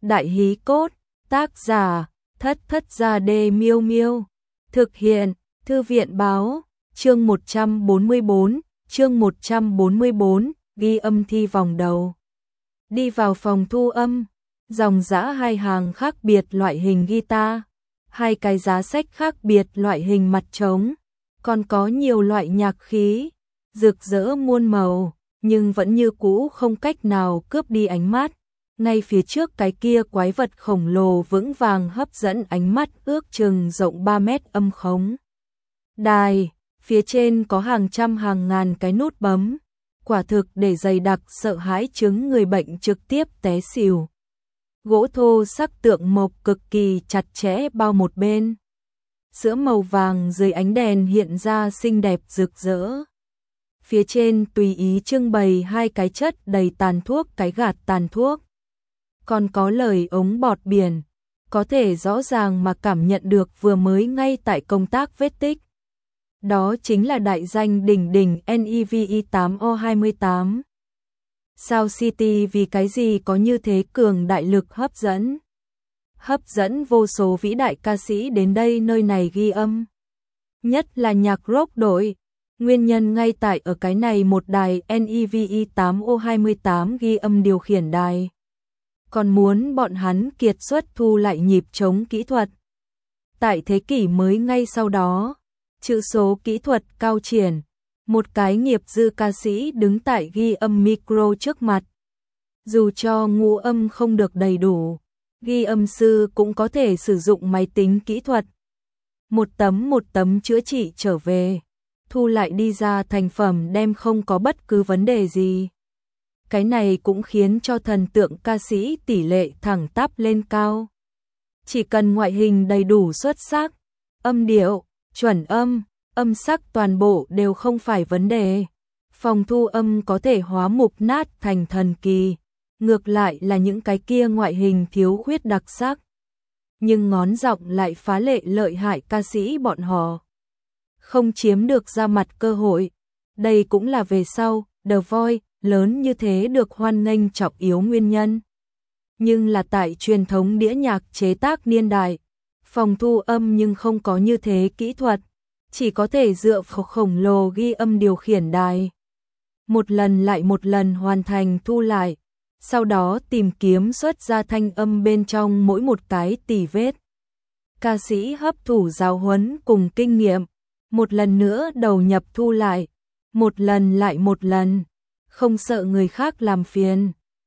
Đại hí cốt, tác giả, Thất Thất Gia Đê Miêu Miêu. Thực hiện, Thư viện báo, chương 144, ghi âm thi vòng đầu. Đi vào phòng thu âm, dòng dã hai hàng khác biệt loại hình guitar, hai cái giá sách khác biệt loại hình mặt trống, còn có nhiều loại nhạc khí, rực rỡ muôn màu, nhưng vẫn như cũ không cách nào cướp đi ánh mắt. Ngay phía trước cái kia quái vật khổng lồ vững vàng hấp dẫn ánh mắt ước chừng rộng 3 mét âm khống. Đài, phía trên có hàng trăm hàng ngàn cái nút bấm, quả thực để dày đặc sợ hãi chứng người bệnh trực tiếp té xỉu. Gỗ thô sắc tượng mộc cực kỳ chặt chẽ bao một bên. Sữa màu vàng dưới ánh đèn hiện ra xinh đẹp rực rỡ. Phía trên tùy ý trưng bày hai cái chất đầy tàn thuốc, cái gạt tàn thuốc. Còn có lời ống bọt biển, có thể rõ ràng mà cảm nhận được vừa mới ngay tại công tác vết tích. Đó chính là đại danh đỉnh đỉnh NEVE8O28. Sao City vì cái gì có như thế cường đại lực hấp dẫn? Hấp dẫn vô số vĩ đại ca sĩ đến đây nơi này ghi âm. Nhất là nhạc rock đội. Nguyên nhân ngay tại ở cái này một đài NEVE8O28 ghi âm điều khiển đài. Còn muốn bọn hắn kiệt xuất thu lại nhịp trống kỹ thuật. Tại thế kỷ mới ngay sau đó, chữ số kỹ thuật cao triển, một cái nghiệp dư ca sĩ đứng tại ghi âm micro trước mặt. Dù cho ngũ âm không được đầy đủ, ghi âm sư cũng có thể sử dụng máy tính kỹ thuật. Một tấm chữa trị trở về, thu lại đi ra thành phẩm đem không có bất cứ vấn đề gì. Cái này cũng khiến cho thần tượng ca sĩ tỷ lệ thẳng tắp lên cao. Chỉ cần ngoại hình đầy đủ xuất sắc, âm điệu, chuẩn âm, âm sắc toàn bộ đều không phải vấn đề. Phòng thu âm có thể hóa mục nát thành thần kỳ, ngược lại là những cái kia ngoại hình thiếu khuyết đặc sắc. Nhưng ngón giọng lại phá lệ lợi hại ca sĩ bọn họ. Không chiếm được ra mặt cơ hội. Đây cũng là về sau, The Voice lớn như thế được hoan nghênh trọng yếu nguyên nhân. Nhưng là tại truyền thống đĩa nhạc chế tác niên đại, phòng thu âm nhưng không có như thế kỹ thuật, chỉ có thể dựa vào khổng lồ ghi âm điều khiển đài. Một lần lại một lần hoàn thành thu lại, sau đó tìm kiếm xuất ra thanh âm bên trong mỗi một cái tỉ vết. Ca sĩ hấp thụ giáo huấn cùng kinh nghiệm, một lần nữa đầu nhập thu lại, một lần lại một lần, không sợ người khác làm phiền.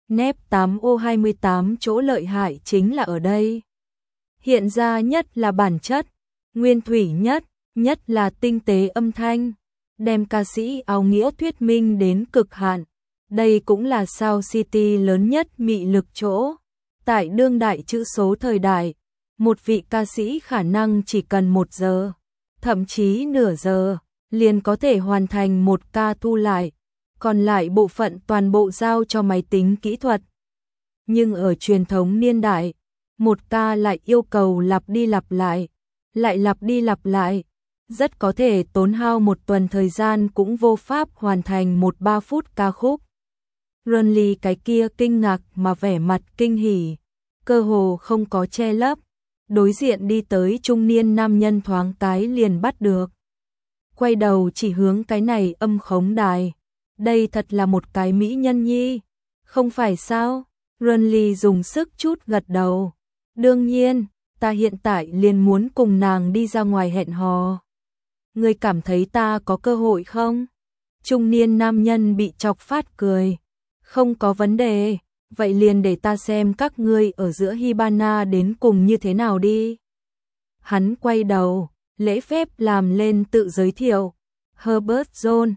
NEVE8O28 chỗ lợi hại chính là ở đây. Hiện ra nhất là bản chất, nguyên thủy nhất là tinh tế âm thanh, đem ca sĩ áo nghĩa thuyết minh đến cực hạn. Đây cũng là Sao City lớn nhất mị lực chỗ. Tại đương đại chữ số thời đại, một vị ca sĩ khả năng chỉ cần 1 giờ, thậm chí nửa giờ, liền có thể hoàn thành một ca thu lại, còn lại bộ phận toàn bộ giao cho máy tính kỹ thuật. Nhưng ở truyền thống niên đại, một ca lại yêu cầu lặp đi lặp lại, lại lặp đi lặp lại, rất có thể tốn hao 1 tuần thời gian cũng vô pháp hoàn thành 1-3 phút ca khúc. Ronly cái kia kinh ngạc mà vẻ mặt kinh hỉ, cơ hồ không có che lấp, đối diện đi tới trung niên nam nhân thoáng cái liền bắt được. Quay đầu chỉ hướng cái này âm khống đài. Đây thật là một cái mỹ nhân nhi, không phải sao? Ronly dùng sức chút gật đầu. Đương nhiên, ta hiện tại liền muốn cùng nàng đi ra ngoài hẹn hò. Ngươi cảm thấy ta có cơ hội không? Trung niên nam nhân bị chọc phát cười. Không có vấn đề, vậy liền để ta xem các ngươi ở giữa Hibana đến cùng như thế nào đi. Hắn quay đầu, lễ phép làm lên tự giới thiệu. Herbert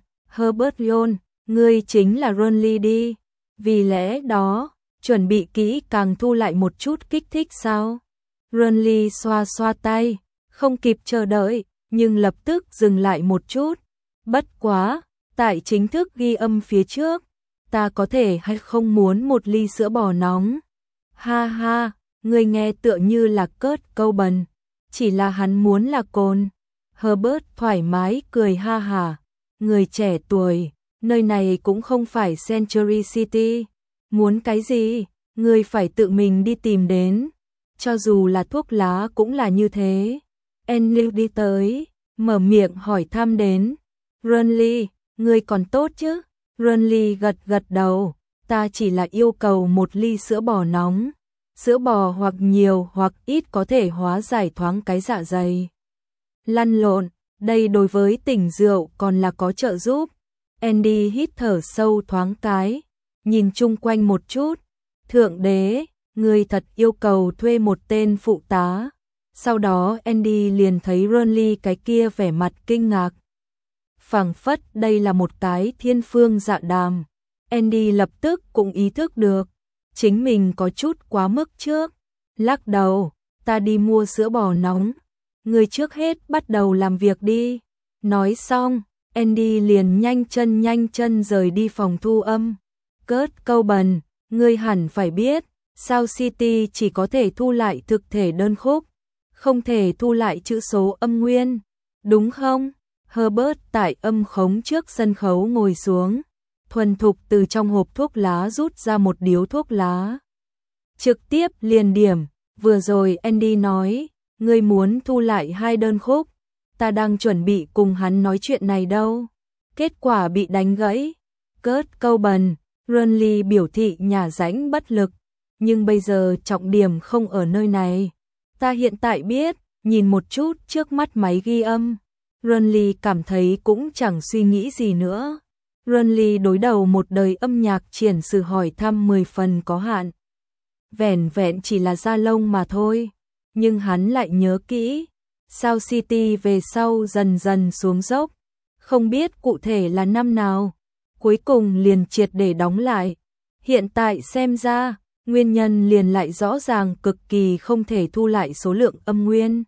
John, ngươi chính là Ronly đi. Vì lẽ đó, chuẩn bị kỹ càng thu lại một chút kích thích sao? Ronly xoa xoa tay, không kịp chờ đợi, nhưng lập tức dừng lại một chút. Bất quá, tại chính thức ghi âm phía trước, ta có thể hay không muốn một ly sữa bò nóng? Ha ha, ngươi nghe tựa như là cớt câu bần, chỉ là hắn muốn là cồn. Herbert thoải mái cười ha hả, người trẻ tuổi, nơi này cũng không phải Century City, muốn cái gì, ngươi phải tự mình đi tìm đến, cho dù là thuốc lá cũng là như thế. Enlil đi tới, mở miệng hỏi thăm đến. Renly, ngươi còn tốt chứ? Renly gật gật đầu, ta chỉ là yêu cầu một ly sữa bò nóng. Sữa bò hoặc nhiều hoặc ít có thể hóa giải thoáng cái dạ dày. Lăn lộn, đây đối với tỉnh rượu còn là có trợ giúp. Andy hít thở sâu thoáng cái, nhìn chung quanh một chút. Thượng đế, ngươi thật yêu cầu thuê một tên phụ tá. Sau đó Andy liền thấy Renly cái kia vẻ mặt kinh ngạc. Phảng phất đây là một cái thiên phương dạ đàm. Andy lập tức cũng ý thức được, chính mình có chút quá mức trước. Lắc đầu, ta đi mua sữa bò nóng. Người trước hết bắt đầu làm việc đi. Nói xong, Andy liền nhanh chân rời đi phòng thu âm. Kurt Cobain, ngươi hẳn phải biết, South City chỉ có thể thu lại thực thể đơn khúc, không thể thu lại chữ số âm nguyên, đúng không? Herbert tại âm khống trước sân khấu ngồi xuống, thuần thục từ trong hộp thuốc lá rút ra một điếu thuốc lá. Trực tiếp liền điểm, vừa rồi Andy nói, ngươi muốn thu lại 2 đơn khúc, ta đang chuẩn bị cùng hắn nói chuyện này đâu. Kết quả bị đánh gãy. Kurt Cobain, Renly biểu thị nhà rãnh bất lực, nhưng bây giờ trọng điểm không ở nơi này. Ta hiện tại biết, nhìn một chút trước mắt máy ghi âm. Renly cảm thấy cũng chẳng suy nghĩ gì nữa. Renly đối đầu một đời âm nhạc triển sử hỏi thăm 10 phần có hạn. Vẻn vẹn chỉ là da lông mà thôi. Nhưng hắn lại nhớ kỹ, South City về sau dần dần xuống dốc. Không biết cụ thể là năm nào, cuối cùng liền triệt để đóng lại. Hiện tại xem ra, nguyên nhân liền lại rõ ràng cực kỳ không thể thu lại số lượng âm nguyên.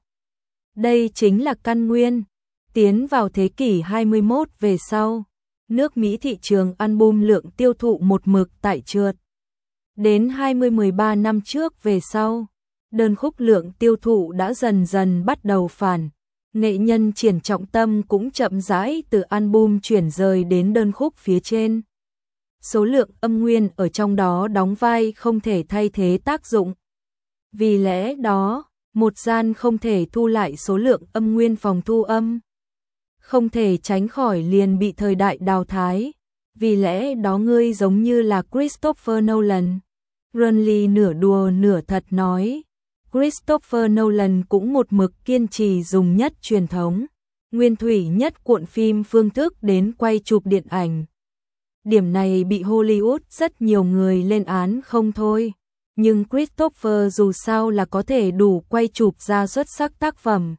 Đây chính là căn nguyên. Tiến vào thế kỷ 21 về sau, nước Mỹ thị trường album lượng tiêu thụ một mực tại trượt. Đến 13 năm trước về sau, đơn khúc lượng tiêu thụ đã dần dần bắt đầu phản. Nghệ nhân triển trọng tâm cũng chậm rãi từ album chuyển rời đến đơn khúc phía trên. Số lượng âm nguyên ở trong đó đóng vai không thể thay thế tác dụng. Vì lẽ đó, một gian không thể thu lại số lượng âm nguyên phòng thu âm. Không thể tránh khỏi liền bị thời đại đào thái. Vì lẽ đó ngươi giống như là Christopher Nolan. Renly nửa đùa nửa thật nói. Christopher Nolan cũng một mực kiên trì dùng nhất truyền thống, nguyên thủy nhất cuộn phim phương thức đến quay chụp điện ảnh. Điểm này bị Hollywood rất nhiều người lên án không thôi, nhưng Christopher dù sao là có thể đủ quay chụp ra xuất sắc tác phẩm.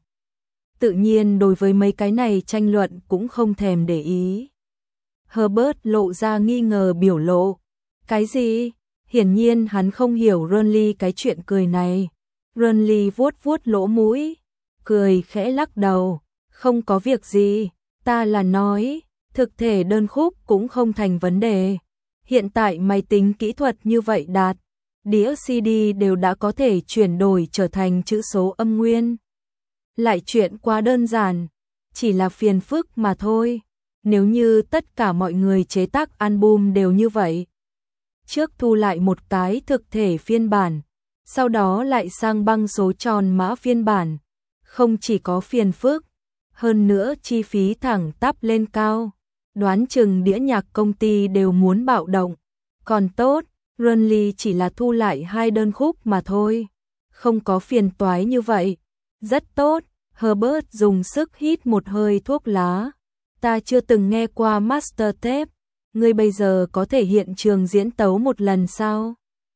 Tự nhiên đối với mấy cái này tranh luận cũng không thèm để ý. Herbert lộ ra nghi ngờ biểu lộ. Cái gì? Hiển nhiên hắn không hiểu Renly cái chuyện cười này. Renly vuốt vuốt lỗ mũi, cười khẽ lắc đầu, không có việc gì, ta là nói, thực thể đơn khúc cũng không thành vấn đề. Hiện tại máy tính kỹ thuật như vậy đạt, đĩa CD đều đã có thể chuyển đổi trở thành chữ số âm nguyên. Lại chuyện quá đơn giản, chỉ là phiền phức mà thôi. Nếu như tất cả mọi người chế tác album đều như vậy, trước thu lại một cái thực thể phiên bản, sau đó lại sang băng số tròn mã phiên bản, không chỉ có phiền phức, hơn nữa chi phí thẳng tắp lên cao, đoán chừng đĩa nhạc công ty đều muốn bạo động. Còn tốt, Renly chỉ là thu lại 2 đơn khúc mà thôi, không có phiền toái như vậy. Rất tốt. Herbert dùng sức hít một hơi thuốc lá. Ta chưa từng nghe qua master tape, ngươi bây giờ có thể hiện trường diễn tấu một lần sao?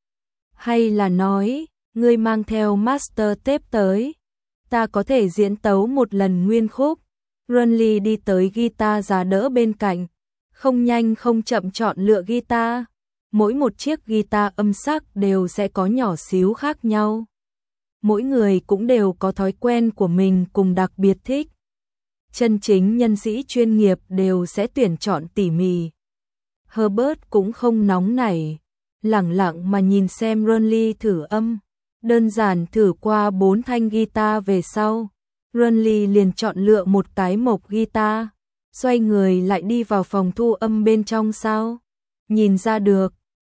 Hay là nói, ngươi mang theo master tape tới, ta có thể diễn tấu một lần nguyên khúc. Renly đi tới guitar giá đỡ bên cạnh, không nhanh không chậm chọn lựa guitar. Mỗi một chiếc guitar âm sắc đều sẽ có nhỏ xíu khác nhau. Mỗi người cũng đều có thói quen của mình cùng đặc biệt thích. Chân chính nhân sĩ chuyên nghiệp đều sẽ tuyển chọn tỉ mỉ. Herbert cũng không nóng nảy, lẳng lặng mà nhìn xem Renly thử âm. Đơn giản thử qua 4 thanh guitar về sau, Renly liền chọn lựa một cái mộc guitar, xoay người lại đi vào phòng thu âm bên trong sao. Nhìn ra được,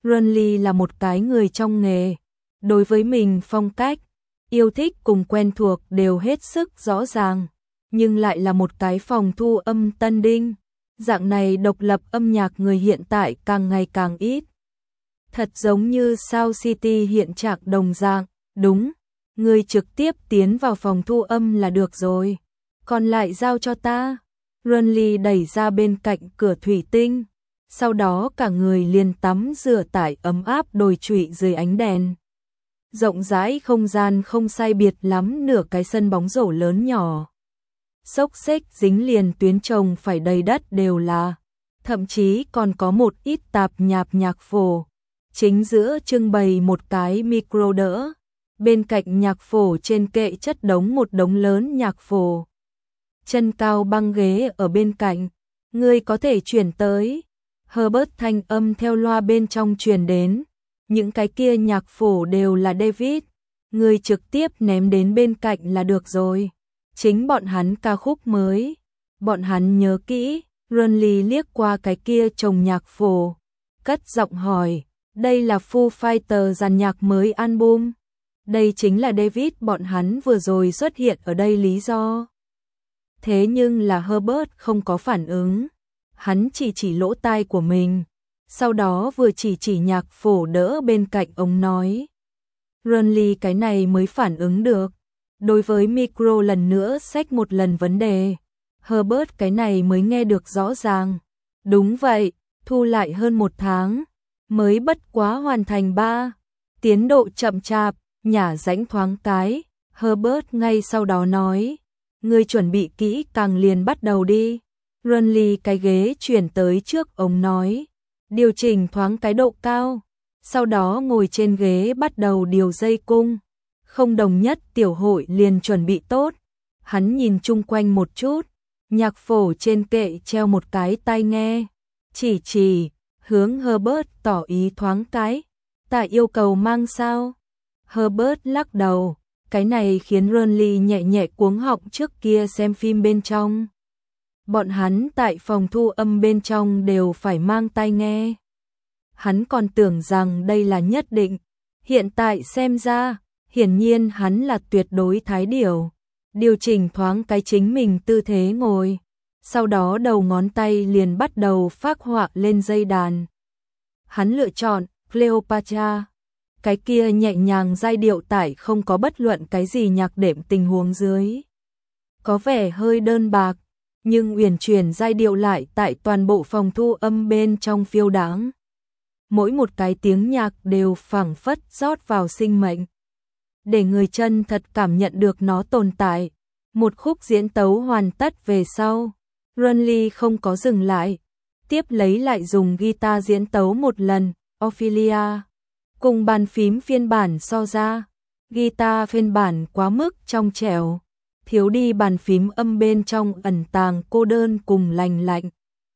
Runley là một cái người trong nghề, đối với mình phong cách, yêu thích cùng quen thuộc đều hết sức rõ ràng, nhưng lại là một cái phòng thu âm tân đinh. Dạng này độc lập âm nhạc người hiện tại càng ngày càng ít. Thật giống như Sound City hiện trạng đồng dạng, đúng, người trực tiếp tiến vào phòng thu âm là được rồi, còn lại giao cho ta. Runley đẩy ra bên cạnh cửa thủy tinh, sau đó cả người liền tắm rửa tại ấm áp đồi trụy dưới ánh đèn. Rộng rãi không gian không sai biệt lắm nửa cái sân bóng rổ lớn nhỏ. Xốc xếch dính liền tuyến trồng phải đầy đất đều là, thậm chí còn có một ít tạp nhạp nhạc phổ. Chính giữa trưng bày một cái micro đỡ, bên cạnh nhạc phổ trên kệ chất đống một đống lớn nhạc phổ. Chân cao băng ghế ở bên cạnh, ngươi có thể chuyển tới. Herbert thanh âm theo loa bên trong truyền đến, những cái kia nhạc phổ đều là David, ngươi trực tiếp ném đến bên cạnh là được rồi. Chính bọn hắn ca khúc mới, bọn hắn nhớ kỹ. Runley liếc qua cái kia chồng nhạc phổ, cất giọng hỏi, đây là Foo Fighters dàn nhạc mới album. Đây chính là David bọn hắn vừa rồi xuất hiện ở đây lý do. Thế nhưng là Herbert không có phản ứng, hắn chỉ lỗ tai của mình, sau đó vừa chỉ nhạc phổ đỡ bên cạnh ông nói. Runley cái này mới phản ứng được, đối với micro lần nữa xách một lần vấn đề. Herbert cái này mới nghe được rõ ràng. Đúng vậy, thu lại hơn 1 tháng, mới bất quá hoàn thành 3. Tiến độ chậm chạp, nhả rãnh thoáng cái. Herbert ngay sau đó nói, ngươi chuẩn bị kỹ càng liền bắt đầu đi. Runley cái ghế chuyển tới trước ông nói, điều chỉnh thoáng cái độ cao, sau đó ngồi trên ghế bắt đầu điều dây cung. Không đồng nhất tiểu hội liền chuẩn bị tốt. Hắn nhìn chung quanh một chút, nhạc phổ trên kệ treo một cái tai nghe, chỉ hướng Herbert tỏ ý thoáng cái, ta yêu cầu mang sao? Herbert lắc đầu, cái này khiến Runley nhẹ nhẹ cuống họng. Trước kia xem phim bên trong, bọn hắn tại phòng thu âm bên trong đều phải mang tai nghe. Hắn còn tưởng rằng đây là nhất định, hiện tại xem ra, hiển nhiên hắn là tuyệt đối thái điểu. Điều chỉnh thoáng cái chính mình tư thế ngồi, sau đó đầu ngón tay liền bắt đầu phác họa lên dây đàn. Hắn lựa chọn Cleopatra, cái kia nhẹ nhàng giai điệu tại không có bất luận cái gì nhạc đệm tình huống dưới. Có vẻ hơi đơn bạc, nhưng uyển chuyển giai điệu lại tại toàn bộ phòng thu âm bên trong phiêu đáng. Mỗi một cái tiếng nhạc đều phảng phất rót vào sinh mệnh, để người chân thật cảm nhận được nó tồn tại. Một khúc diễn tấu hoàn tất về sau, Runley không có dừng lại, tiếp lấy lại dùng guitar diễn tấu một lần. Ophelia cùng bàn phím phiên bản so ra, guitar phiên bản quá mức trong trẻo, thiếu đi bàn phím âm bên trong ẩn tàng cô đơn cùng lành lạnh.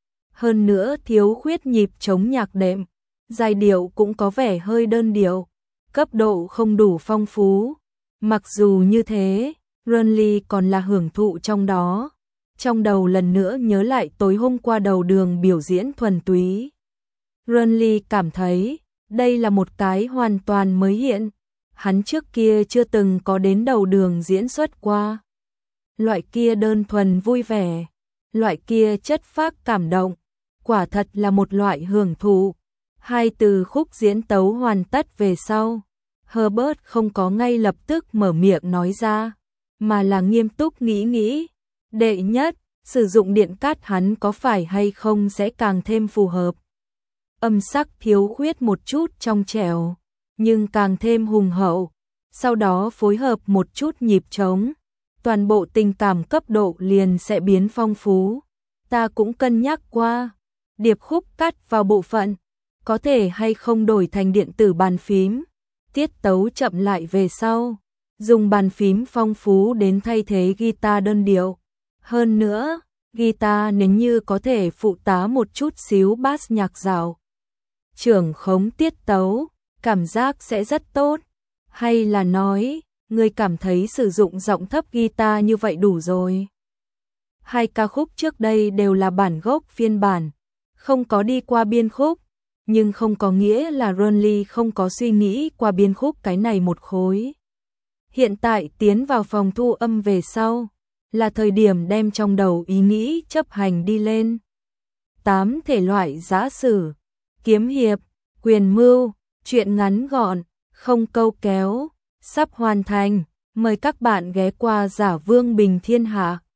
Hơn nữa thiếu khuyết nhịp trống nhạc đệm, giai điệu cũng có vẻ hơi đơn điệu, cấp độ không đủ phong phú. Mặc dù như thế, Runley còn là hưởng thụ trong đó. Trong đầu lần nữa nhớ lại tối hôm qua đầu đường biểu diễn thuần túy. Runley cảm thấy, đây là một cái hoàn toàn mới hiện. Hắn trước kia chưa từng có đến đầu đường diễn xuất qua. Loại kia đơn thuần vui vẻ, loại kia chất phác cảm động, quả thật là một loại hưởng thụ. Hai từ khúc diễn tấu hoàn tất về sau, Herbert không có ngay lập tức mở miệng nói ra, mà là nghiêm túc nghĩ. Đệ nhất, sử dụng điện cát hắn có phải hay không sẽ càng thêm phù hợp. Âm sắc thiếu khuyết một chút trong trẻo, nhưng càng thêm hùng hậu. Sau đó phối hợp một chút nhịp trống, toàn bộ tình cảm cấp độ liền sẽ biến phong phú. Ta cũng cân nhắc qua, điệp khúc cắt vào bộ phận, có thể hay không đổi thành điện tử bàn phím, tiết tấu chậm lại về sau, dùng bàn phím phong phú đến thay thế guitar đơn điệu. Hơn nữa, guitar nếu như có thể phụ tá một chút xíu bass nhạc dạo, trưởng khống tiết tấu, cảm giác sẽ rất tốt. Hay là nói, người cảm thấy sử dụng giọng thấp guitar như vậy đủ rồi. Hai ca khúc trước đây đều là bản gốc phiên bản, không có đi qua biên khúc, nhưng không có nghĩa là Ronly không có suy nghĩ qua biên khúc cái này một khối. Hiện tại tiến vào phòng thu âm về sau, là thời điểm đem trong đầu ý nghĩ chấp hành đi lên. 8 thể loại giã sử, kiếm hiệp, quyền mưu, truyện ngắn gọn, không câu kéo, sắp hoàn thành. Mời các bạn ghé qua Giả Vương Bình Thiên Hạ.